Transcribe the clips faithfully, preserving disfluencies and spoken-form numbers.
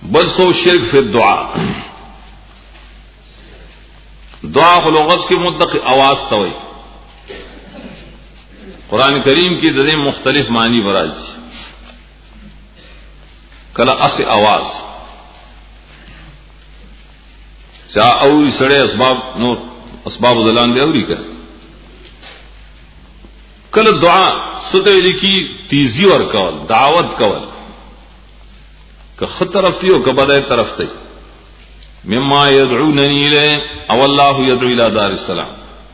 بل سو شرک فی الدعاء. دعا کو لغت کی مطلق آواز توئی. قرآن کریم کی ددیں مختلف معنی براج کلا اس آواز چاہ اوری سڑے اسباب نور اسباب دلان دے اوری کر کل دعا ستوی لکی تیزی اور کول دعوت کول کہ خط طرف تی ہو کہ بدائے طرف تی مما یدعوننی لے او اللہ یدعو الى دار السلام.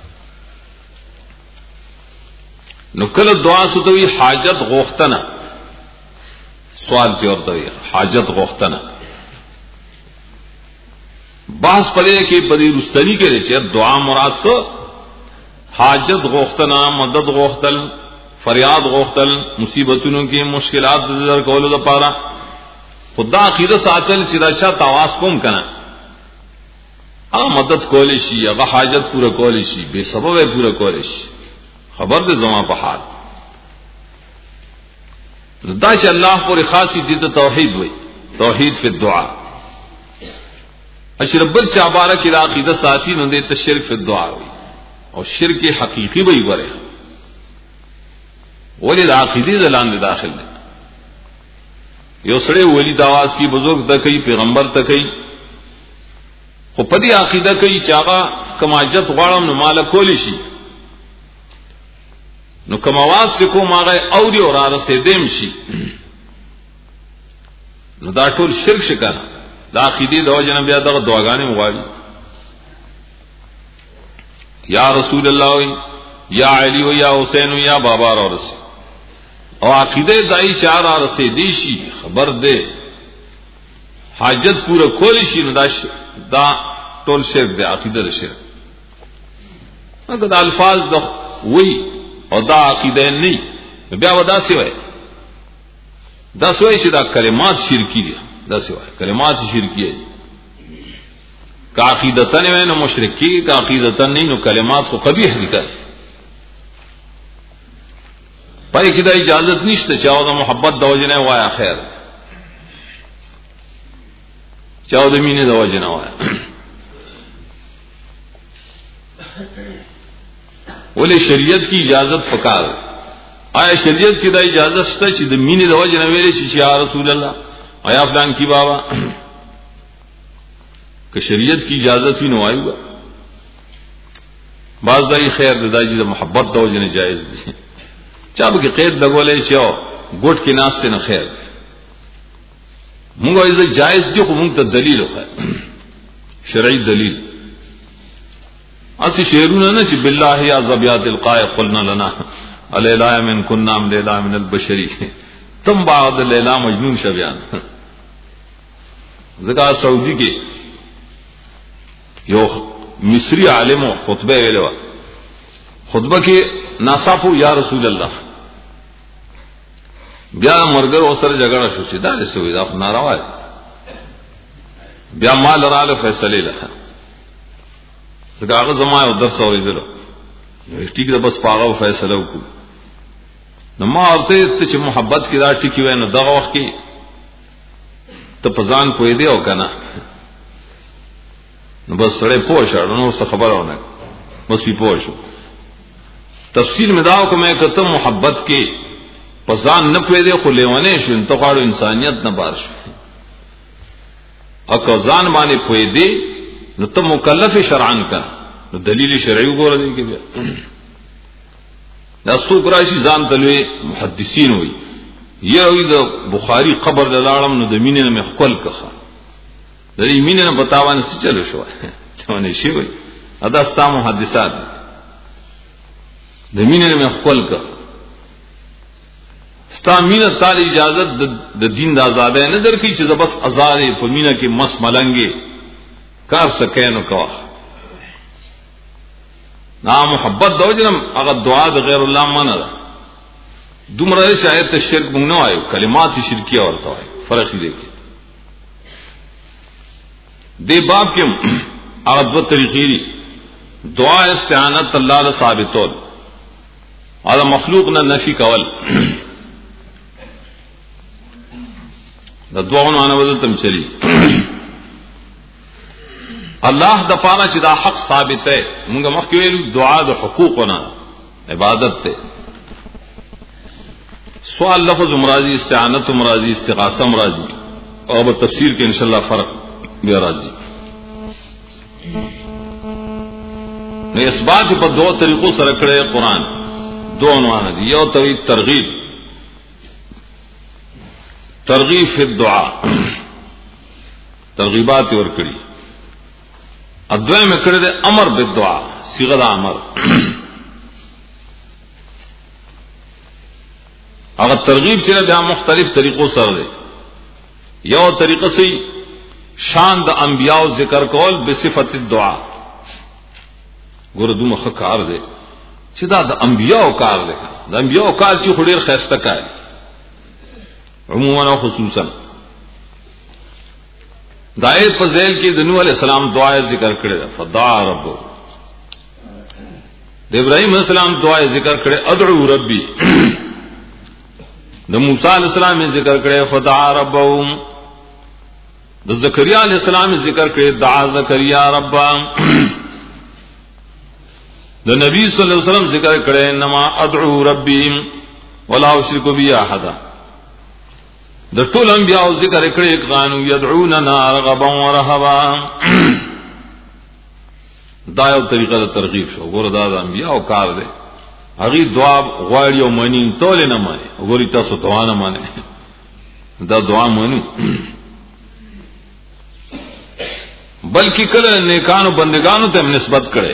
نو کل دعا ستوی حاجت غوختنا سوال چورتوی حاجت غوختنا بحث پڑے کہ بدی رستنی کے لیے دعا مراد سے حاجت غوختنا مدد غوختل فریاد غوختل مصیبتوں کی مشکلات در کولو دا پارا خدا عقیدہ ساتل چراشا تواس کوم کنا آ مدد کولیشی اگا حاجت پورا کولیشی بے سبب ہے پورا کولیشی خبر دے زمان پہاڑ داش اللہ پر خاصی دید توحید ہوئی توحید فی الدعا اشرب الچابارہ کی عقیدہ ساتھی نندے تشرک فی الدعا ہوئی اور شرک حقیقی بھئی برے ولی عقیدی دلان دے داخل دے یو سڑے ولی دواز کی بزرگ تکئی پیغمبر تکئی خو پدی عقیدہ کئی چاغا کماجت غارم نمالا کولی شی نو کم آواز سے کو ماغے اوری اور آرسے دیم شی نو دا ټول شرک شکانا دا عقیدی دو جنب یا دا دعاگانی مغاری یا رسول اللہ ہوئی یا علی ہوئی یا حسین ہوئی یا بابا رورس اور عقیدے دائی چار آرسے دیشی خبر دے حاجت پورا کولی شی نو دا, دا ټول شرک دے عقیدہ دا شرک اگر دا الفاظ دا وہی اور دا عقیدہ نہیں بیا ودا سوائے دا سوائے چی دا کلمات شرکی دی دا سوائے کلمات شرکی ہے کہ عقیدتن ہے نو مشرکی کہ عقیدتن نہیں نو کلمات کو قبیح دکھا پائی کی دا اجازت نیشتا چاہو دا محبت دا وجنہ وایا خیر چاہو دا مین دا وجنہ وایا ولی شریعت کی اجازت پکار آیا شریعت کی دا اجازت شتا چی دا مین دا وجنہ ویلے چی چی یا رسول اللہ آیا فلان کی بابا کہ شریعت کی اجازت بھی نوائی ہوا بعض دائی خیر دا جی دا محبت دا وجنہ جائز بھی چاہب کی قید لگو لے چاہو گوٹ کے ناس سے نہ خیر مونگا عزت جائز جو مونگ تا دلیل ہو خیر شرعی دلیل اسی شعرون نا چی باللہ یا زبیات القائے قلنا لنا اللیلہ من کنام لیلہ من البشری تم بعد لیلہ مجنون شبیان ذکر سعودی کے یو مصری عالم و خطبہ ویلو خطبہ کے ناصافو یا رسول اللہ بیا مرگر او سر جگڑا شو چی دا رسوی دا ناروا ہے بیا مال رال فیصلے لکھا ذکر آغا زمائے در سوری دلو ٹھیک دا بس پاغا فیصلہ کو نما آرتے تے چی محبت کی دا ٹکی وے نو دغا وقت کی تو پزان پوئی دے ہو کنا نو بس سڑے پوش آڑو نو اس خبر ہونا بس بھی پوش ہو تفصیل میں داو کہ میں کہتا محبت کے پزان نہ پوئی دے خو لیوانے شو انتقاڑو انسانیت نہ بار شو اکا زان بانے پوئی دے نو تم مکلف شرعان کنا نو دلیل شرعیو گو رہے کہ بیا نستو کراشی زان تلوے محدثین ہوئی یہ ہوئی دا بخاری قبر دلالم نو دا مینن میں خکل کخا دلی مینن بتاوان سی چلو شو چوانے شی ہوئی ادا ستا محدثات دا مینن میں خکل کخا ستا مینن تال اجازت دا دین دا آزادہ ندر کی چیزا بس ازادے پا مینن کے مس ملنگے کار سکینو کوا نا محبت دو جنم اگر دعا دا غیر اللہ مانا دا دم رہے شاید شرک منگنو آئے کلمات شرکیہ ورطا آئے فرق ہی دیکھے دے باب کے اگر دو طریقی دی دعا استعانت اللہ دا ثابتول اگر مخلوق نا نفی کول د دوه معنا بدلتم چلی الله د پاره چې دا حق ثابت ہے موږ مخکې ویلو دعا د حقوقنا عبادت ته سوال لفظ مرادی استعانت مرادی استغاثه مرادی او په تفسیر کې ان شاء الله فرق بیا راځي نو اثبات په دوه طریقو سره کړی قرآن دوه عنوان دي یو توحید ترغیب ترغیب فی الدعاء ترغیبات ور کړی ادوی میں کړی د امر بالدعاء صيغه د امر هغه ترغیب چې بیا مختلف طریقو سره دی یو طریقه سي شان د انبیاء ذکر کول بصفت الدعاء ګور دومره کار دی چې دا د انبیاء کار دی د انبیاء کار چې خډیر خسته کوي عموما او خصوصا دایت په ذیل کې د نوح علیہ السلام دعا ذکر کړي فدعا رب د ابراهیم علیہ السلام دعا ذکر کړي ادعو ربي د موسی علیہ السلام ذکر کړي فدعا ربهم د زکریا علیہ السلام ذکر کړي دعا زکریا رب د نبی صلی الله علیه وسلم ذکر کړي انما ادعو ربي ولا اشرك به احد د ټول انبیاء ذکر کړي قانو يدعوننا رغبا ورهبا دا یو طریقه د ترغیب شو ګور دا د انبیاء کار دی هغه دعا غواړي او مانی ټول نه مانی وګورئ تاسو دعا نه مانی دا دعا مانی بلکې کله نیکانو بندگانو ته نسبت کړي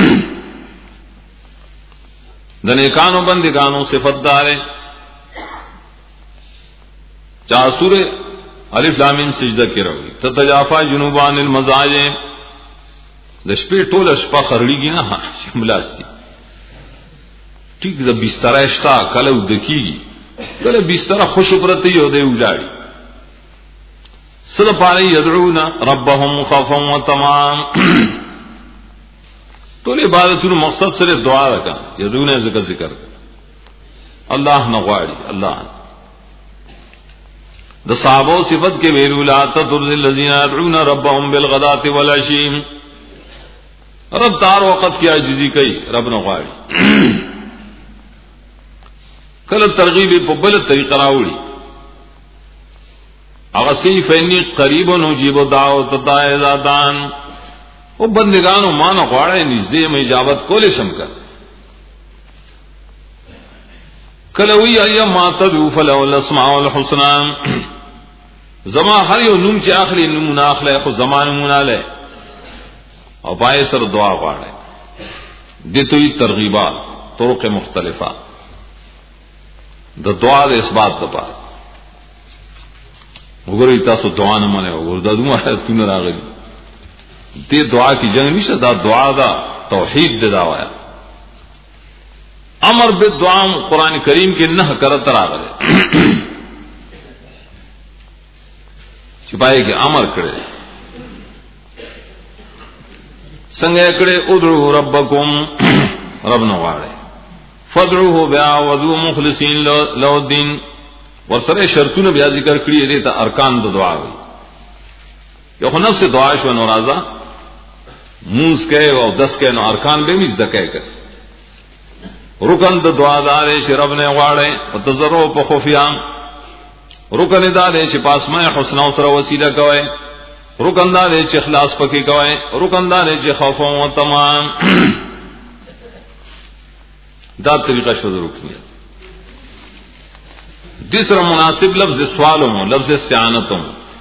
د نیکانو بندگانو صفت دار چا سورہ الف لام میم سجدہ کې راوي تتجافا جنوبان المضاجع د شپې ټول شپه خرړيږي نه شملاسي ټیک د بستر اشتا کله ودکیږي کله بستر خوش پرته یو دی ولاړی سره پاره يدعون ربهم خوفا وطمعا ټول عبادتونو مقصد سره دعا وکړه يدعون ذکر ذکر الله نه غواړي الله د صحابه صفت کې ویلو لا تطرد الذين يدعون ربهم بالغداة والعشي رب دار وقت کی عاجزی کوي رب نه غواړي کله ترغیب په بل طریقه راوړي هغه سی فینی قریب نجیب دعوت الداعیان او بندگانو مان غواړي نږدې مې اجابت کولې شم کړ کله وی ایا ما تدعو فلو الاسماء الحسنى زما هر یو نوم چې اخلي نوم نه اخلي خو زمان مونږه له او پای سره دعا غواړي دته یې ترغیبات طرق مختلفه د دعا د اثبات لپاره وګورئ تاسو دعا نه منئ وګورئ دا دومره تونه راغلي دې دعا کی جنگ نشه دا دعا دا توحید د دعوا امر بالدعاء قران کریم کې نه کرت راغله چې پای کې امر کړي څنګه کړي ادعو ربکم رب نو غواړي فادعوه بیا وذو مخلصین له الدين ورسره شرطونه بیا ذکر کړی دي ته ارکان د دعا وي یو خو نفس دعا شو ناراضه موږ کې او دس کې نو ارکان به مې ځکه کوي رکن د دعا دار چې رب نه غواړي او تزرع په خفیا رکن دار چې پاسمه حسنا سره وسیله کوي رکن دار چې اخلاص پکې کوي رکن دار چې خوف او تمام دا طریقہ شو رکنیت دوسرا مناسب لفظ سوالوں لفظ استعانتوں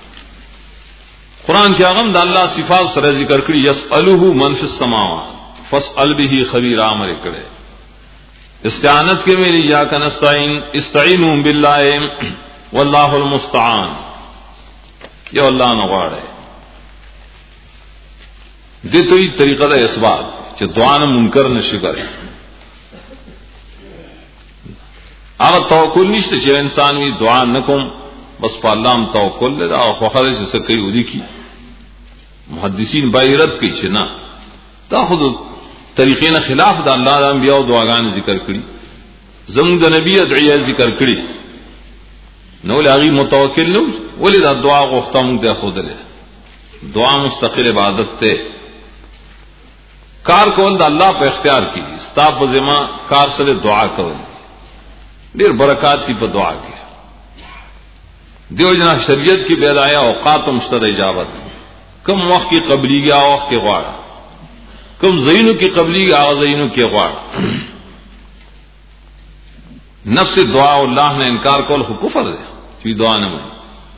قرآن کے اغم دا اللہ صفات سره ذکر کړي یسألوه من فی السماوات فاسأل به خبیر امر کړي استعانت کے میری یا کا نستعین استعینوا بالله والله المستعان یا اللہ نو غواړي دته یی طریقہ د اثبات چې دعا نه منکر نشي کوي هغه توکل نشته چې انسان وی دعا نکوم بس په الله م توکل له او خو خرج څه کوي ودی کی محدثین بایرت کوي چې نه دا خود طریقې نه خلاف د الله د انبیاء او دعاګان ذکر کړي زموږ د نبی ادعیه ذکر کړي نو لاغي متوکل نو ولې دا دعا غوښته مونږ ته خودله دعا مستقل عبادت ته کار کول د الله په اختیار کې ستا په ذمہ کار سره دعا کول ډیر برکات کی په دعا کې دیو جنا شریعت کی بیدایا اوقات مستد اجابت کم وخت کی قبلی گیا وخت کې غواړه کم زینو کی قبلی گیا زینو کې غواړه نفس دعا اللہ نے انکار کول خو کفر ہے چې دعا نه مانی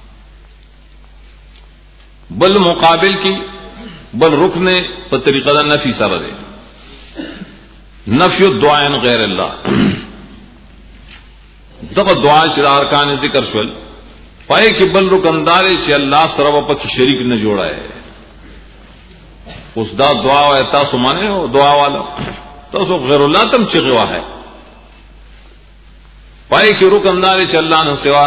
بل مقابل کی بل رکن په طریقه د نفي سره ده نفي الدعاء غیر الله دغه دعا چې ارکان ذکر شول پای کې بل رکندار چې الله سره په کې شریک نه جوړا ہے اوس دا دعا او تاسو مانه او دعا والا تاسو غیر الله تم چې غوا ہے پای کې رکندار چې الله نه سوا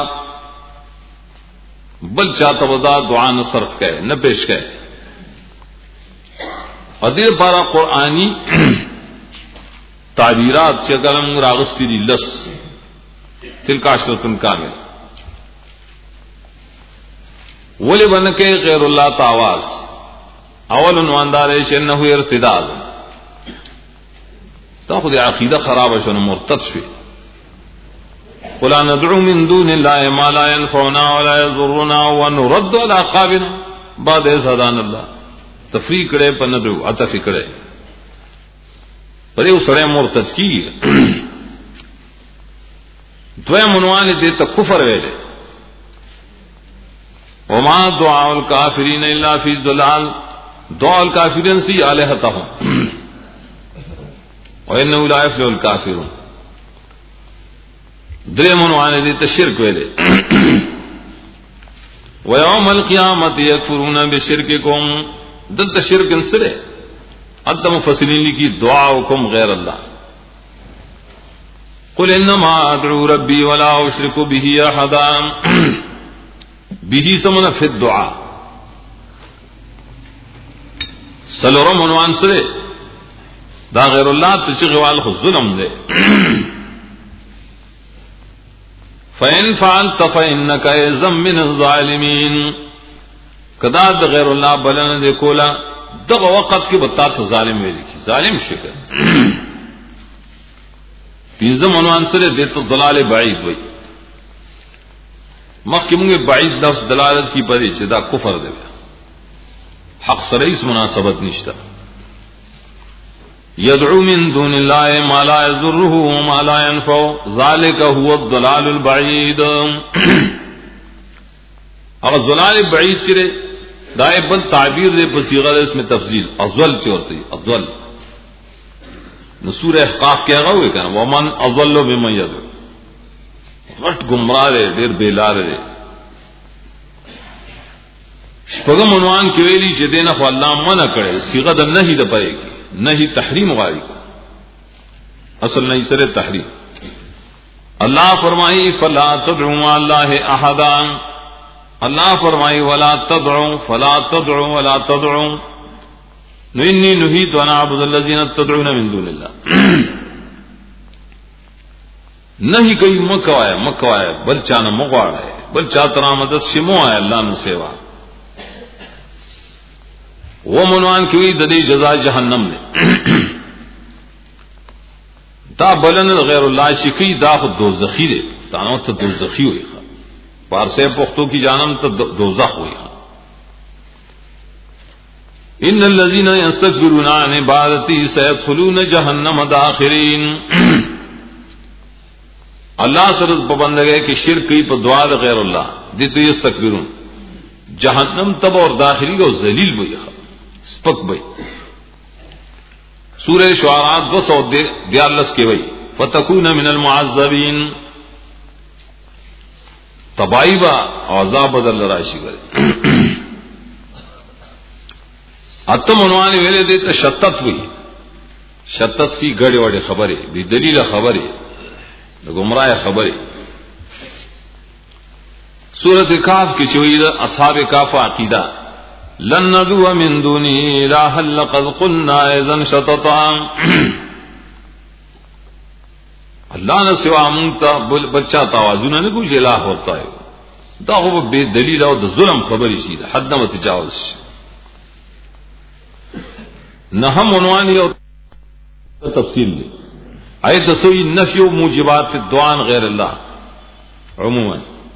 بل چاته ودا دعا نه صرف کړي نه پیش کړي ادیر پارا قرآنی تعبیرات چې کلم راغستی دي لس تلک عشرتن کامل ولی بنکه غیر الله تعواز اول عنوان ہے انه ارتداد تاخذ عقیده خراب شنو مرتد شوی قل ندعو من دون الله ما لا ينفعنا ولا يضرنا ونرد على عقابنا بعد إذ هدانا الله تفریق کرے پر ندعو عطف کرے پر یہ سڑے مرتد کی دویم عنوان دے تا کفر ویلے وما دعاء الكافرین الا فی ضلال دعاء الكافرین سی آلہتهم وانه لا يفلح الكافرون دریم عنوان دے تا شرک ویلے ويوم القيامة يكفرون بشرككم دلت شرک انسرے ادم مفسرین کی دعاؤکم غیر اللہ قل انما ادعو ربی ولا اشرک به احدا به سمنا فی الدعاء سلورم عنوان سرے دا غیر اللہ تشغوال خود ظلم دے فإن فعلت فإنك إذا من الظالمين کدا د غیر الله بلنه دې کولا دغه وخت کې بتا ته ظالم ویل کی ظالم شکر پینځم عنوان سره د ته ضلال بعید وای مخکې موږ بعید لفظ دلالت کی پدې چې دا کفر دی حق سره هیڅ مناسبت نشته يدعو من دون الله ما لا يضره وما لا ينفع ذلك هو الضلال البعيد اگر ضلال بعید سره دائے بل تعبیر دے بصیغہ دے اس میں تفضیل افضل سے ہوتی افضل نصور احقاف کیا گا ہوئے کہنا ومن افضل ممن یدعو غٹ گمراہ دے دیر بیلار دے شپغم عنوان کی ویلی چې دینه خو الله منع کړي صيغه د نهي د پای کی نهي تحریم غاری اصل نہیں سره تحریم اللہ فرمائی فلا تدعوا مع الله احدا اللہ فرمائی ولا تدعوا فلا تدعوا ولا تدعوا انی نهیت ان اعبد الذین تدعون من دون الله نہیں کوئی مکوائے مکوائے بل چانا مغواڑا ہے بل چاہتا مدد شمو ہے اللہ نے سیوا وہ منوان کی ددی جزا جہنم نے دا بلن غیر اللہ شکی دا خود دوزخی دے تانو تا دوزخی ہوئی خوا پارسے پختو کی جانم تا دوزخ ہوئی خوا ان الذین یستکبرون عن عبادتی سیدخلون جہنم داخرین اللہ سرد پابند گئے کہ شرک کی پا دعا غیر اللہ دیتو یستکبرون جہنم تب اور داخلی کو ذلیل بئی خوا سپک بئی سورہ شعراء دو سو دیارلس کے بئی فتکون من المعذبین تبائی با عذاب بدل راشی کرے اتم عنوانی ویلے دیتا شتت ہوئی شتت سی گڑے وڑے خبریں بھی دلیل خبریں گمراہ خبریں سورۃ کاف کی چوئی اصحاب کاف عقیدہ لن ندعو من دونه الها لقد قلنا اذا شططا اللہ نے سوا مونتا بچہ توازن نے کچھ الہ ہوتا ہے دا هو به دلیل او د ظلم خبرې شي حد نه تجاوز شي. نه هم عنوان یو تفصیل دی آیت تسوی نفی و موجبات دعان غیر اللہ عموما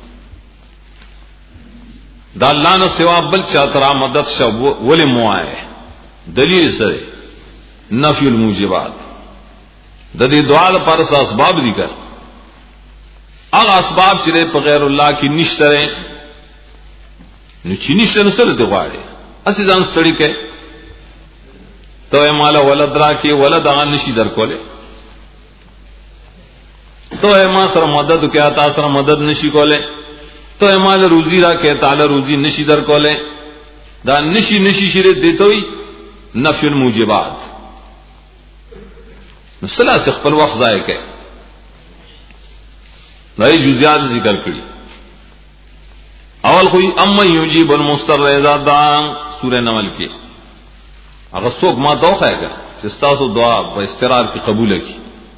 دا اللہ نے سوا بل چاترا مدد شب ولی موائے دلیل سرے نفی الموجبات دا دی دعا دا پارس اسباب دی کر اغ اسباب چرے پا غیر اللہ کی نشترے نو چی نشتر نسر دی غوارے اسی زان ستڑی کے تو اے مالا ولد را کی ولد آغا نشی در کولے تو اے ماں سر مدد کیا تا سر مدد نشی کولے تو اے مال روزی را کہ تعالی روزی نشی در کولے دا نشی نشی شرط دیتوئی نفی الموجبات صلاح سے خپل وقت ضائع کے نئی جزیات ذکر کری. اول کوئی اما یجیب المضطر اذا دعا سورہ نمل کی اگر سوک ما دوخ ہے گا استاسو دعا و استرار کی قبول کی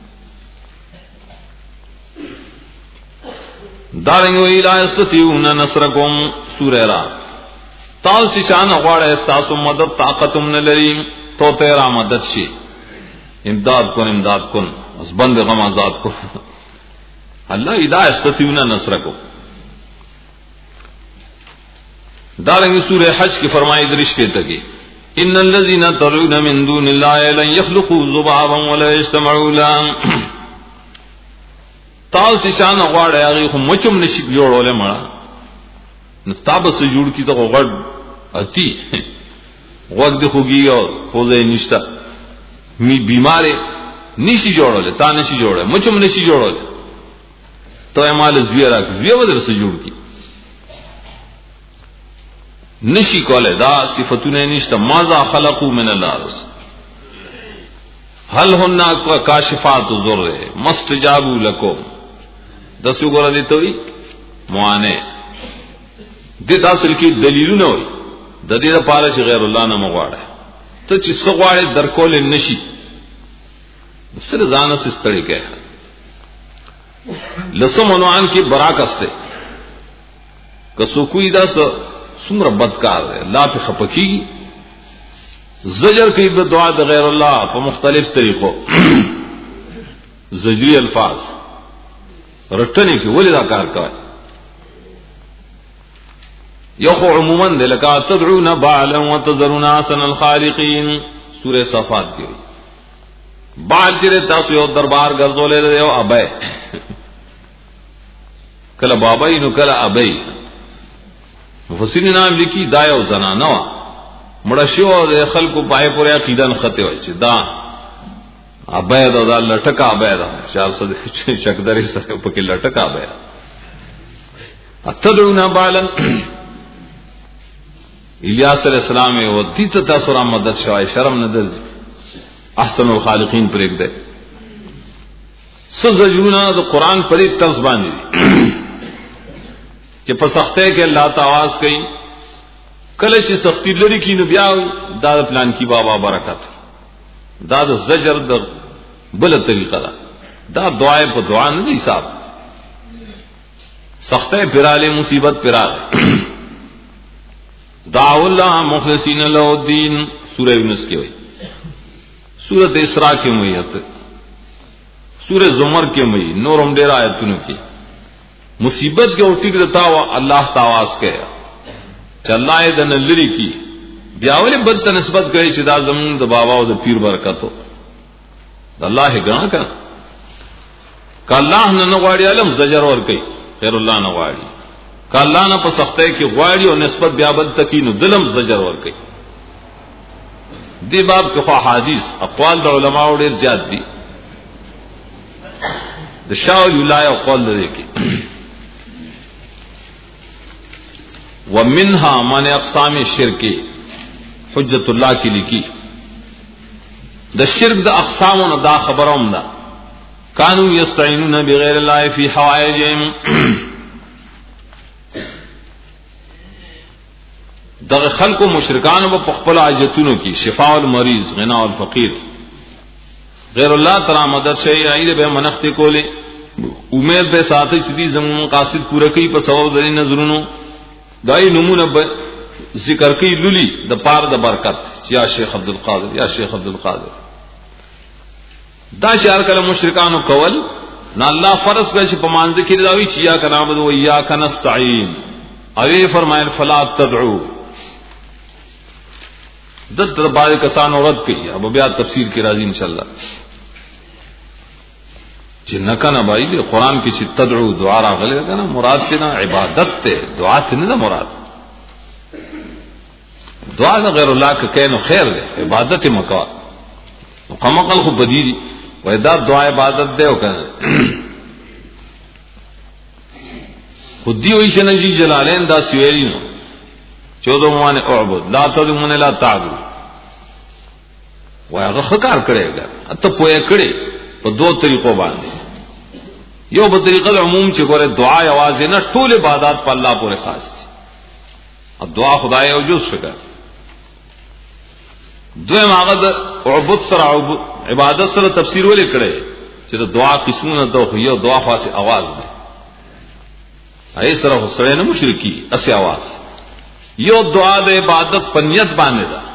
دارنگ وی لا یستطیعون نصرکم سورہ را تاو شان غواړه استاسو مدد طاقتم نه لري تو تیرا مدد شي امداد کن امداد کن اس بند غم آزاد کو اللہ لا یستطیعون نصرکم. دارنگ سورہ حج کی فرمائی درش کے تگی ان الذين تدعون من دون الله لن يخلقوا ذبابا ولا يجتمعوا له تاو شان غواړه هغه خو مچم نشي جوړول مړه نستاب سے جوړ کی تو غړ اتی وقت د خوږي او خوځې نشتا می بیمارې نشي جوړول تا نشي جوړول مچم نشي جوړول تو امال زویرا زوی ودر سے جوړ کی نشی کوله دا صفتونه نشته ماذا خلقوا من الارض هل هن کاشفات الضر مستجابوا لكم دسو ګور دي ته وي موانه دې تاسو کې دلیلونه وي د دې لپاره چې غیر الله نه مغواړي ته چې څو غواړي درکول نشي سره ځان سره ستړي کې لسمونوان کی براکسته کسو کوئی دا سمر بدکار ہے اللہ پہ خپکی زجر کی دعا د غیر اللہ په مختلف طریقوں زجری الفاظ رٹنے کی ولی دا کار کا یخو عموما دے لکا تدعون بعلا وتذرون احسن الخالقین سورہ صفات کی بعد چرے تاسو یو دربار ګرځولې دی او ابے کله بابای نو کله ابے مفسرین نام لیکي دا یو زنانه وا مړه شو د خلکو پای پورې عقیده نه خته وای چې دا ابے دا لټکا ابے دا چار سو چکداري سره په کې لټکا ابے اتدعون بعلا الیاس علیہ السلام او دته تاسو را مدد شوای شرم نه درځي احسن الخالقین پر ایک دے سزجونا تو قرآن پر ایک طرز باندھی کہ پسختے کہ اللہ تعواز کئی کلش سختی لڑی کی نبیا داد پلان کی بابا برکت داد زجر دا بل طریقہ دا دا دعائے پہ دعا نہیں صاحب سختے پرالے مصیبت پرالے دعو اللہ مخلصین له الدین سورہ یونس کی ہوئی سورت اسراء کے میت سورہ زمر کے می نورم ڈیرا آیتونو کی مصیبت کے اٹھک دیتا ہوا اللہ تاواز کہا کہ اللہ دن لری کی بیاولی بد نسبت گئی چدا زمین دا بابا و دا پیر برکتو دا اللہ گنا کنا کہ اللہ نے نغواڑی علم زجر اور کئی خیر اللہ نغواڑی کہ اللہ نے پسختے کہ غواڑی اور نسبت بیابد تکینو دلم زجر اور کئی دی باب کے خواہ حدیث اقوال دا علماء ډیر زیاد دی د شاول ولای اقوال دے کی ومنها من اقسام الشرک حجت اللہ کی لکی د شرک د اقسام نہ دا خبروم دا کانوا یستعینون بغیر اللہ فی حوائجهم دغه خلق و مشرکان و پخپل حاجتونو کی شفاء المریض غنا الفقیر غیر اللہ تعالی مدد شئی عید به منخت کولی امید به ساتي چې دې زموږ مقاصد پوره کوي په سبب د نظرونو دای نمونه به ذکر کوي لولي د پاره د برکت یا شیخ عبد القادر یا شیخ عبد القادر دا شعر کله مشرکانو کول نه الله فرض کړی چې په مانځ کې راوي چې یا کنا عبد و یا کنا نستعين اوی فرمایل فلا تدعو دلته بعض کسان رد کوي اب بیا تفسیر کې راځي ان شاء الله چې نکنه بای قرآن کې چې تدعو دعا راغلی کنه مراد ته نه عبادت ته دعا ته نه مراد دعا غیر الله کې کینو خیر دی عبادت مکا مقامقل خو بدیری وای دا دعا عبادت دی او کنه خودی وی شنجی جلالین دا سویرینو چودو موانه اعبد لا تدمون لا تعبد وای هغه خکار کړي اته پوهه کړي په دوه طریقو باندې یو په طریقه عموم چې ګوره دعا आवाज نه ټول عبادت په الله پورې خاص دي او دعا خدای او جز شګه دویم هغه د عبادت سره عبادت سره تفسیر ولې کړي چې د دعا قسمونه ته یو دعا خاصه आवाज ده ای سره سره نه مشرکی اسی आवाज یو دعا د عبادت په نیت باندې ده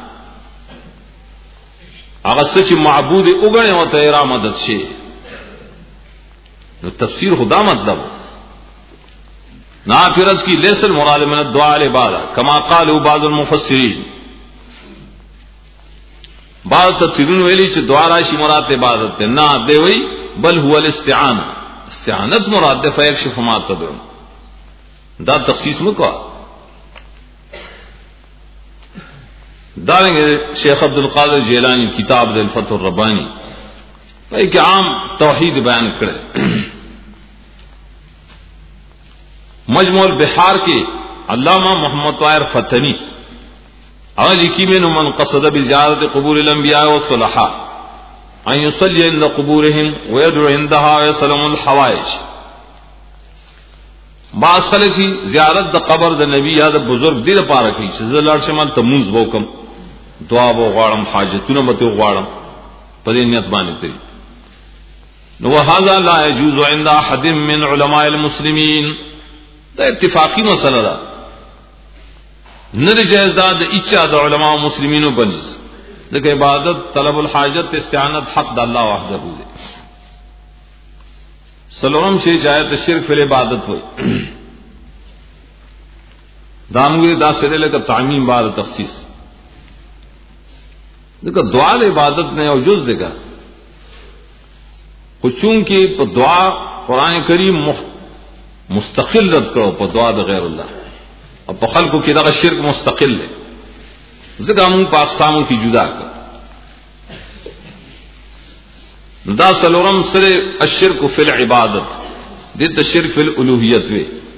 هغه چې معبود وګڼي او ته را مدد شي نو تفسیر خدا مطلب نافرت کی لیس المراد من الدعاء العبادة كما قالوا بعض المفسرین بعض تفسیرون ویلی چې دعا راشي مراد عبادت ته نه دی وی بل هو الاستعانه استعانت مراد ده فیکشف ما تدعون دا تخصیص مکو دارنگے شیخ عبد القادر جیلانی کتاب دل فتح الربانی ایک عام توحید بیان کرے مجموع البحار کے علامہ محمد طاہر فتنی اور لکھی میں من قصد بزیارت قبور الانبیاء والصلحاء ان يصلي عند قبورهم ويدعو عندها ويسلم الحوائج بعض خلق کی زیارت د قبر د نبی یا د بزرگ دی لپاره کی چې زلال شمال تمونز وکم دعا و غواړم حاجتونه مته غواړم په دې نیت باندې ته نو هذا لا يجوز عند احد من علماء المسلمين دا اتفاقی مسله ده نه جایز ده د اچا د علماء مسلمانو بنز د عبادت طلب الحاجت استعانت حق د الله وحده دی سلام شی جایت شرک فی العبادت ہوئی دامگری دا سرے لے کر تعمیم بعد تخصیص دیکھا دعا عبادت نے اور جز دیکھا چونکہ دعا قرآن کریم مستقل رد کرو پا دعا دا غیر اللہ اور پا خلقو کی دا شرک مستقل ہے ذکر ہم پا اقساموں کی جدا کر دا سلورم سر الشرک فی العبادت دیت شرک فی الالوہیت وے